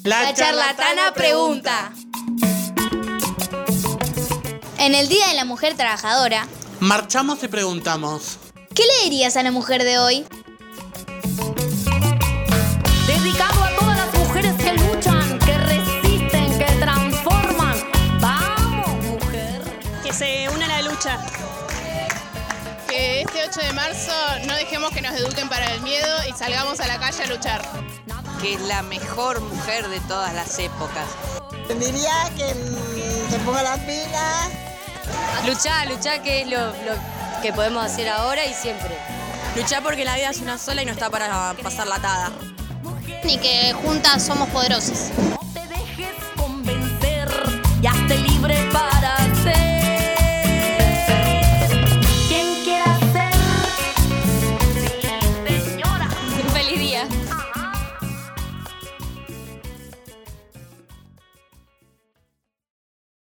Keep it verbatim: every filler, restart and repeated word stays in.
La, La charlatana pregunta. En el Día de la Mujer Trabajadora, marchamos y preguntamos: ¿qué le dirías a la mujer de hoy? Dedicado a todas las mujeres que luchan, que resisten, que transforman. ¡Vamos, mujer! Que se una a la lucha. Que este ocho de marzo no dejemos que nos eduquen para el miedo y salgamos a la calle a luchar. Que es la mejor mujer de todas las épocas. Diría que mmm, se ponga las pilas. Luchar, luchar, que es lo, lo que podemos hacer ahora y siempre. Luchar porque la vida es una sola y no está para pasar latada. Y que juntas somos poderosas. No te dejes convencer y hazte libre para